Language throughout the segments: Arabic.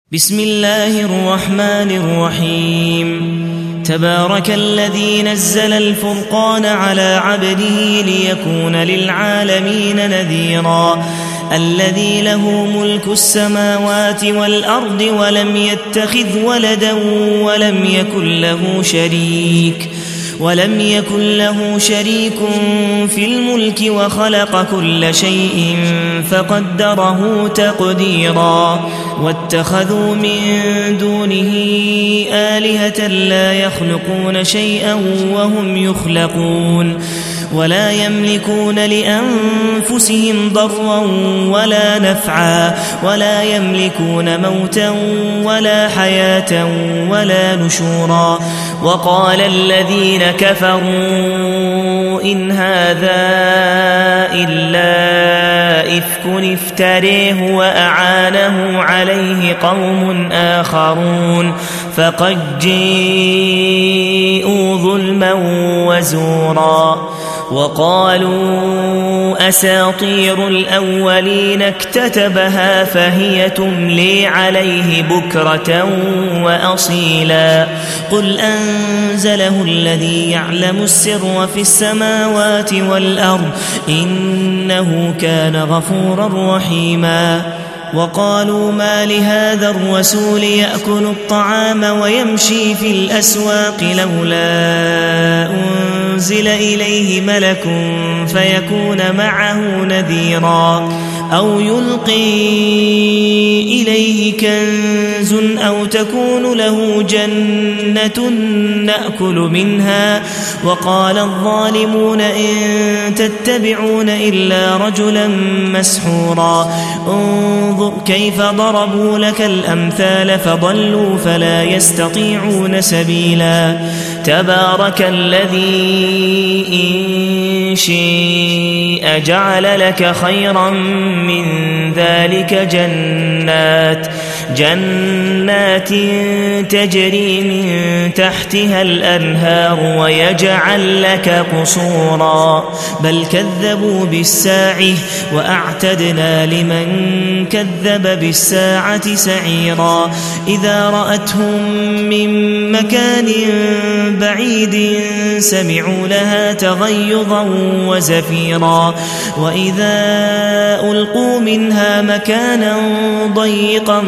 بسم الله الرحمن الرحيم تبارك الذي نزل الفرقان على عبده ليكون للعالمين نذيرا الذي له ملك السماوات والأرض ولم يتخذ ولدا ولم يكن له شريك في الملك وخلق كل شيء فقدره تقديرا واتخذوا من دونه آلهة لا يخلقون شيئا وهم يخلقون ولا يملكون لأنفسهم ضرا ولا نفعا ولا يملكون موتا ولا حياة ولا نشورا وقال الذين كفروا إن هذا إلا إفك افتريه وأعانه عليه قوم آخرون فقد جيءوا ظلما وزورا وقالوا أساطير الأولين اكتتبها فهي تملي عليه بكرة وأصيلا قل أنزله الذي يعلم السر في السماوات والأرض إنه كان غفورا رحيما وقالوا ما لهذا الرسول يأكل الطعام ويمشي في الأسواق لولا أنزل إليه ملك فيكون معه نذيرا أو يلقي إليه كنز أو تكون له جنة نأكل منها وقال الظالمون إن تتبعون إلا رجلا مسحورا انظر كيف ضربوا لك الأمثال فضلوا فلا يستطيعون سبيلا تبارك الذي إن شيء جعل لك خيرا من ذلك جنات تجري من تحتها الأنهار ويجعل لك قصورا بل كذبوا بالساعة وأعتدنا لمن كذب بالساعة سعيرا إذا رأتهم من مكان بعيد سمعوا لها تغيظا وزفيرا وإذا ألقوا منها مكانا ضيقا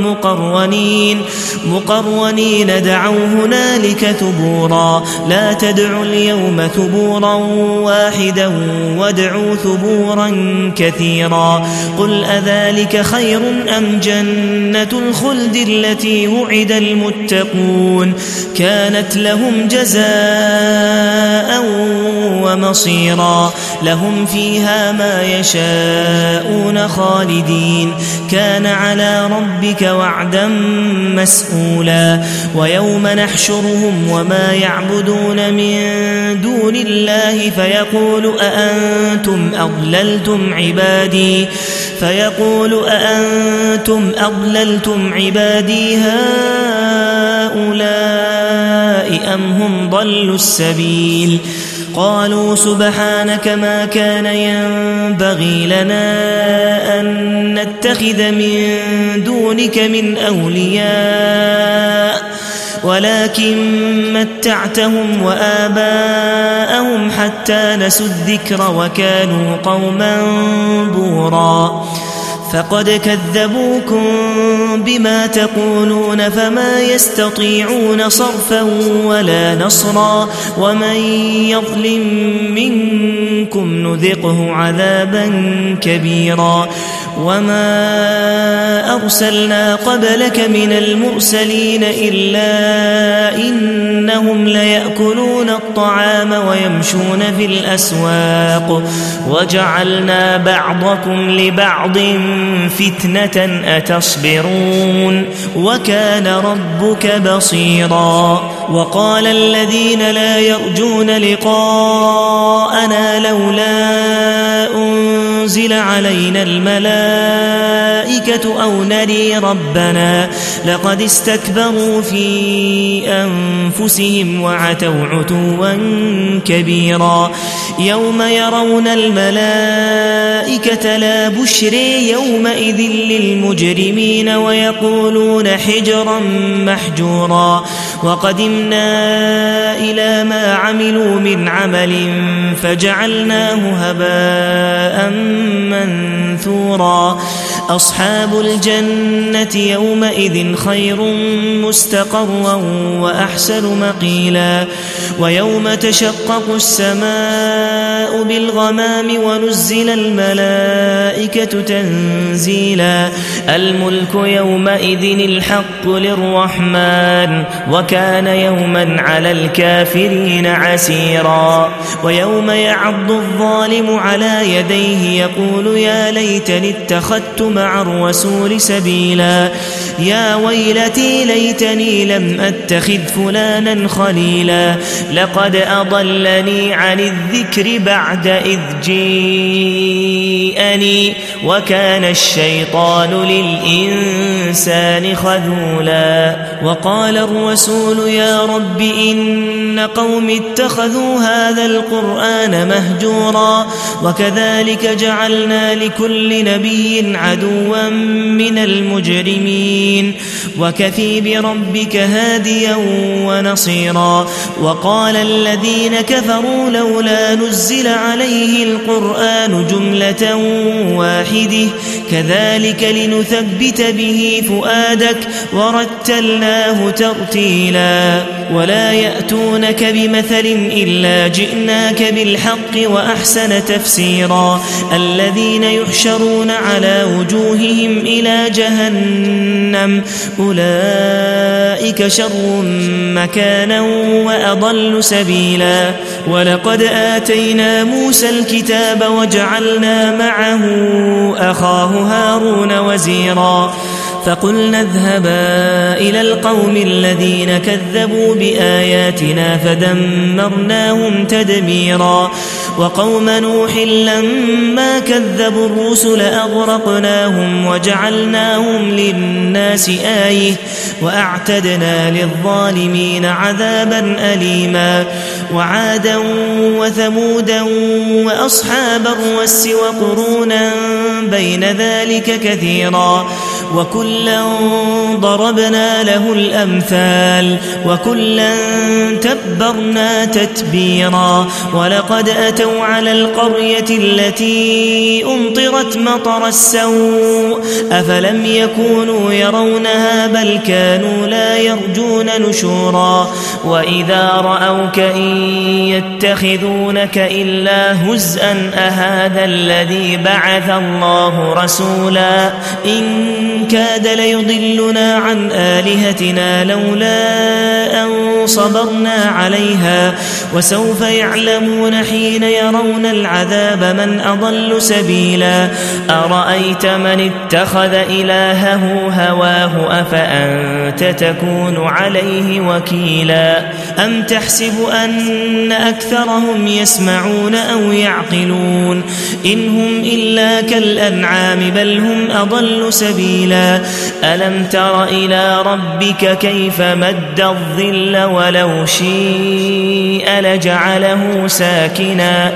مقرنين دعوا هنالك ثبورا لا تدعوا اليوم ثبورا واحدا وادعوا ثبورا كثيرا قل أذلك خير أم جنة الخلد التي وعد المتقون كانت لهم جزاء ومصيرا لهم فيها ما يشاءون خالدين كان على ربك وعدا مسئولا ويوم نحشرهم وما يعبدون من دون الله فيقول أأنتم أضللتم عبادي هؤلاء أم هم ضلوا السبيل قالوا سبحانك ما كان ينبغي لنا أن نتخذ من دونك من أولياء ولكن متعتهم وآباءهم حتى نسوا الذكر وكانوا قوما بورا فقد كذبوكم بما تقولون فما يستطيعون صرفا ولا نصرا ومن يظلم منكم نذقه عذابا كبيرا وما أرسلنا قبلك من المرسلين إلا إنهم ليأكلون الطعام ويمشون في الأسواق وجعلنا بعضكم لبعض فتنة أتصبرون وكان ربك بصيرا وقال الذين لا يرجون لقاءنا لولا تنزل علينا الملائكة أو نري ربنا لقد استكبروا في أنفسهم وعتوا عتوا كبيرا يوم يرون الملائكة لا بشرى يومئذ للمجرمين ويقولون حجرا محجورا وقدمنا إلى ما عملوا من عمل فجعلناه هباء منثورا أصحاب الجنة يومئذ خير مستقرا وأحسن مقيلا ويوم تشقق السماء بالغمام ونزل الملائكة تنزيلا الملك يومئذ الحق للرحمن وكان يوما على الكافرين عسيرا ويوم يعض الظالم على يديه يقول يا ليتني اتخذت مع الرسول سبيلا يا ويلتي ليتني لم أتخذ فلانا خليلا لقد أضلني عن الذكر بعد إذ جيءني وكان الشيطان للإنسان خذولا وقال الرسول يا رب إن قوم اتخذوا هذا القرآن مهجورا وكذلك جعلنا لكل نبي عدوا من المجرمين وكفي بربك هاديا ونصيرا وقال الذين كفروا لولا نزل عليه القرآن جملة واحدة كذلك لنثبت به فؤادك ورتلناه ترتيلا ولا يأتونك بمثل إلا جئناك بالحق وأحسن تفسيرا الذين يحشرون على وجوههم إلى جهنم أولئك شر مكانا وأضل سبيلا ولقد آتينا موسى الكتاب وجعلنا معه أخاه هارون وزيرا فقلنا اذهبا إلى القوم الذين كذبوا بآياتنا فدمرناهم تدميرا وقوم نوح لما كذبوا الرسل أغرقناهم وجعلناهم للناس آية وأعتدنا للظالمين عذابا أليما وعادا وثمودا وأصحاب الرس وقرونا بين ذلك كثيرا وكلا ضربنا له الأمثال وكلا تبرنا تتبيرا ولقد أتوا على القرية التي أمطرت مطر السوء أفلم يكونوا يرونها بل كانوا لا يرجون نشورا وإذا رأوك إن يتخذونك إلا هزءا أهذا الذي بعث الله رسولا إن كاد ليضلنا عن آلهتنا لولا أن صبرنا عليها وسوف يعلمون حين يرون العذاب من أضل سبيلا أرأيت من اتخذ إلهه هواه أفأنت تكون عليه وكيلا أم تحسب أن أكثرهم يسمعون أو يعقلون إن هم إلا كالأنعام بل هم أضل سبيلا ألم تر إلى ربك كيف مد الظل ولو شيء لجعله ساكنا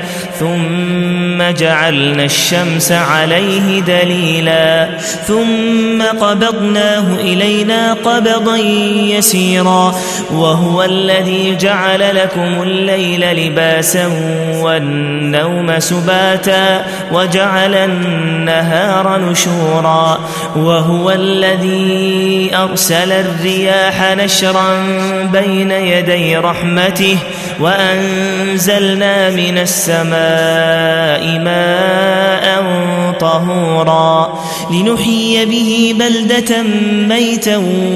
ثم جعلنا الشمس عليه دليلا ثم قبضناه إلينا قبضا يسيرا وهو الذي جعل لكم الليل لباسا والنوم سباتا وجعل النهار نشورا وهو الذي أرسل الرياح نشرا بين يدي رحمته وأنزلنا من السماء ماء طهورا لنحيي به بلدة ميتا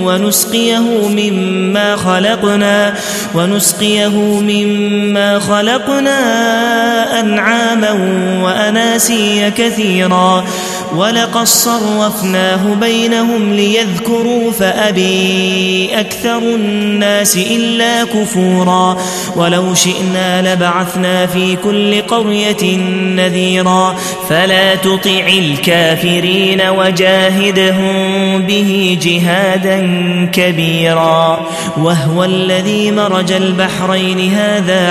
ونسقيه مما خلقنا أنعاما وأناسيا كثيرا ولقد صرفناه بينهم ليذكروا فأبي أكثر الناس إلا كفورا ولو شئنا لبعثنا في كل قرية نذيرا فلا تطع الكافرين وجاهدهم به جهادا كبيرا وهو الذي مرج البحرين هذا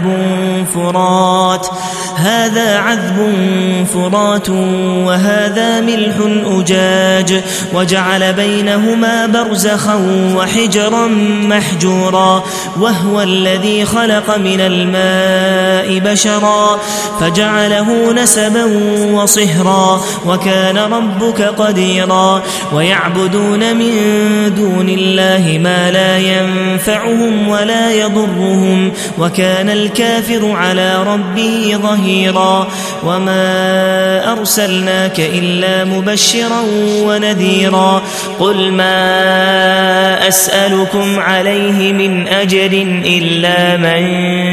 عذب فرات وهذا ملح أجاج وجعل بينهما برزخا وحجرا محجورا وهو الذي خلق من الماء بشرا فجعله نسبا وصهرا وكان ربك قديرا ويعبدون من دون الله ما لا ينفعهم ولا يضرهم وكان الكافر على ربه ظهيرا وما أرسلناك إلا مبشرا ونذيرا قل ما أسألكم عليه من أجر إلا من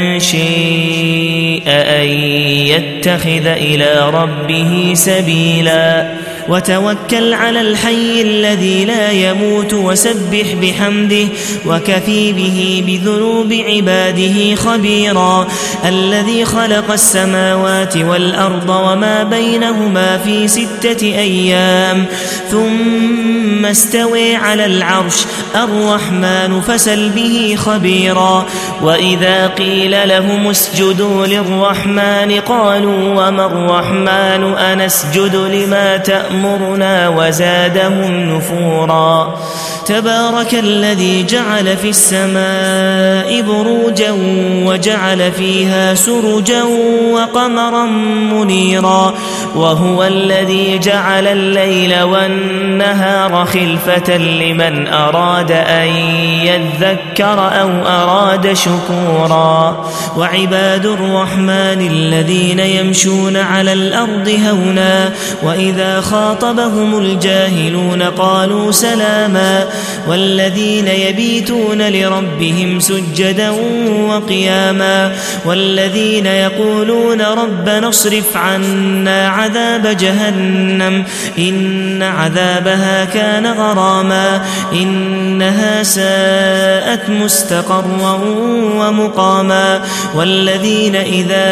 شاء أن يتخذ إلى ربه سبيلا وتوكل على الحي الذي لا يموت وسبح بحمده وكفى به بذنوب عباده خبيرا الذي خلق السماوات والأرض وما بينهما في 6 أيام ثم استوى على العرش الرحمن فسل به خبيرا وإذا قيل لهم اسجدوا للرحمن قالوا وما الرحمن أنسجد لما تأمرنا وزادهم نفورا تبارك الذي جعل في السماء بروجا وجعل فيها سرجا وقمرا منيرا وهو الذي جعل الليل والنهار خلفة لمن أراد أن يذكر أو أراد شكورا وعباد الرحمن الذين يمشون على الأرض هونا وإذا خاطبهم الجاهلون قالوا سلاما والذين يبيتون لربهم سجدا وقياما والذين يقولون ربنا اصرف عنا عذاب جهنم إن عذابها كان غراما إنها ساءت مستقرا ومقاما والذين إذا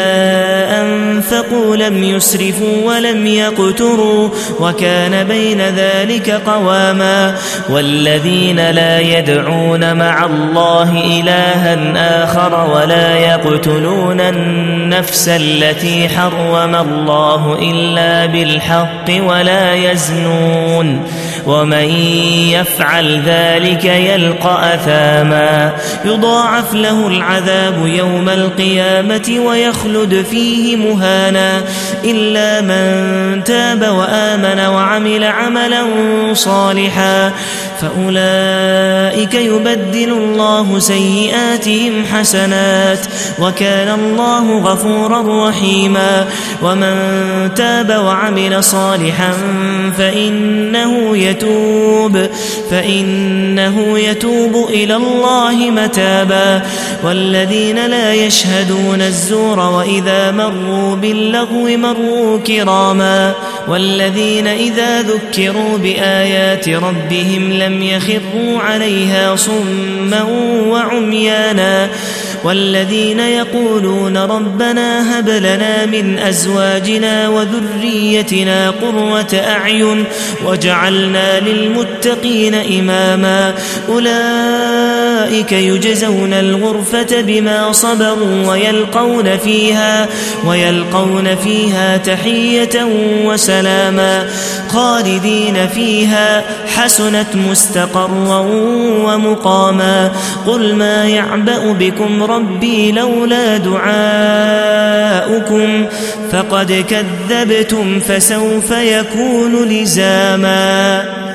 أنفقوا لم يسرفوا ولم يقتروا وكان بين ذلك قواما والذين لا يدعون مع الله إلها آخر ولا يقتلون النفس التي حرم الله إلا بالحق ولا يزنون ومن يفعل ذلك يلقى أثاما يضاعف له العذاب يوم القيامة ويخلد فيه مهانا إلا من تاب وآمن وعمل عملا صالحا فأولئك يبدل الله سيئاتهم حسنات وكان الله غفورا رحيما ومن تاب وعمل صالحا فإنه يتوب إلى الله متابا والذين لا يشهدون الزور وإذا مروا باللغو مروا كراما والذين إذا ذكروا بآيات ربهم لم يخروا عليها صما وعميانا والذين يقولون ربنا هب لنا من أزواجنا وذريتنا قرة أعين واجعلنا للمتقين إماما أولئك يجزون الغرفة بما صبروا ويلقون فيها تحية وسلاما خالدين فيها حسنت مستقرا ومقاما قل ما يعبأ بكم ربي لولا دعاؤكم فقد كذبتم فسوف يكون لزاما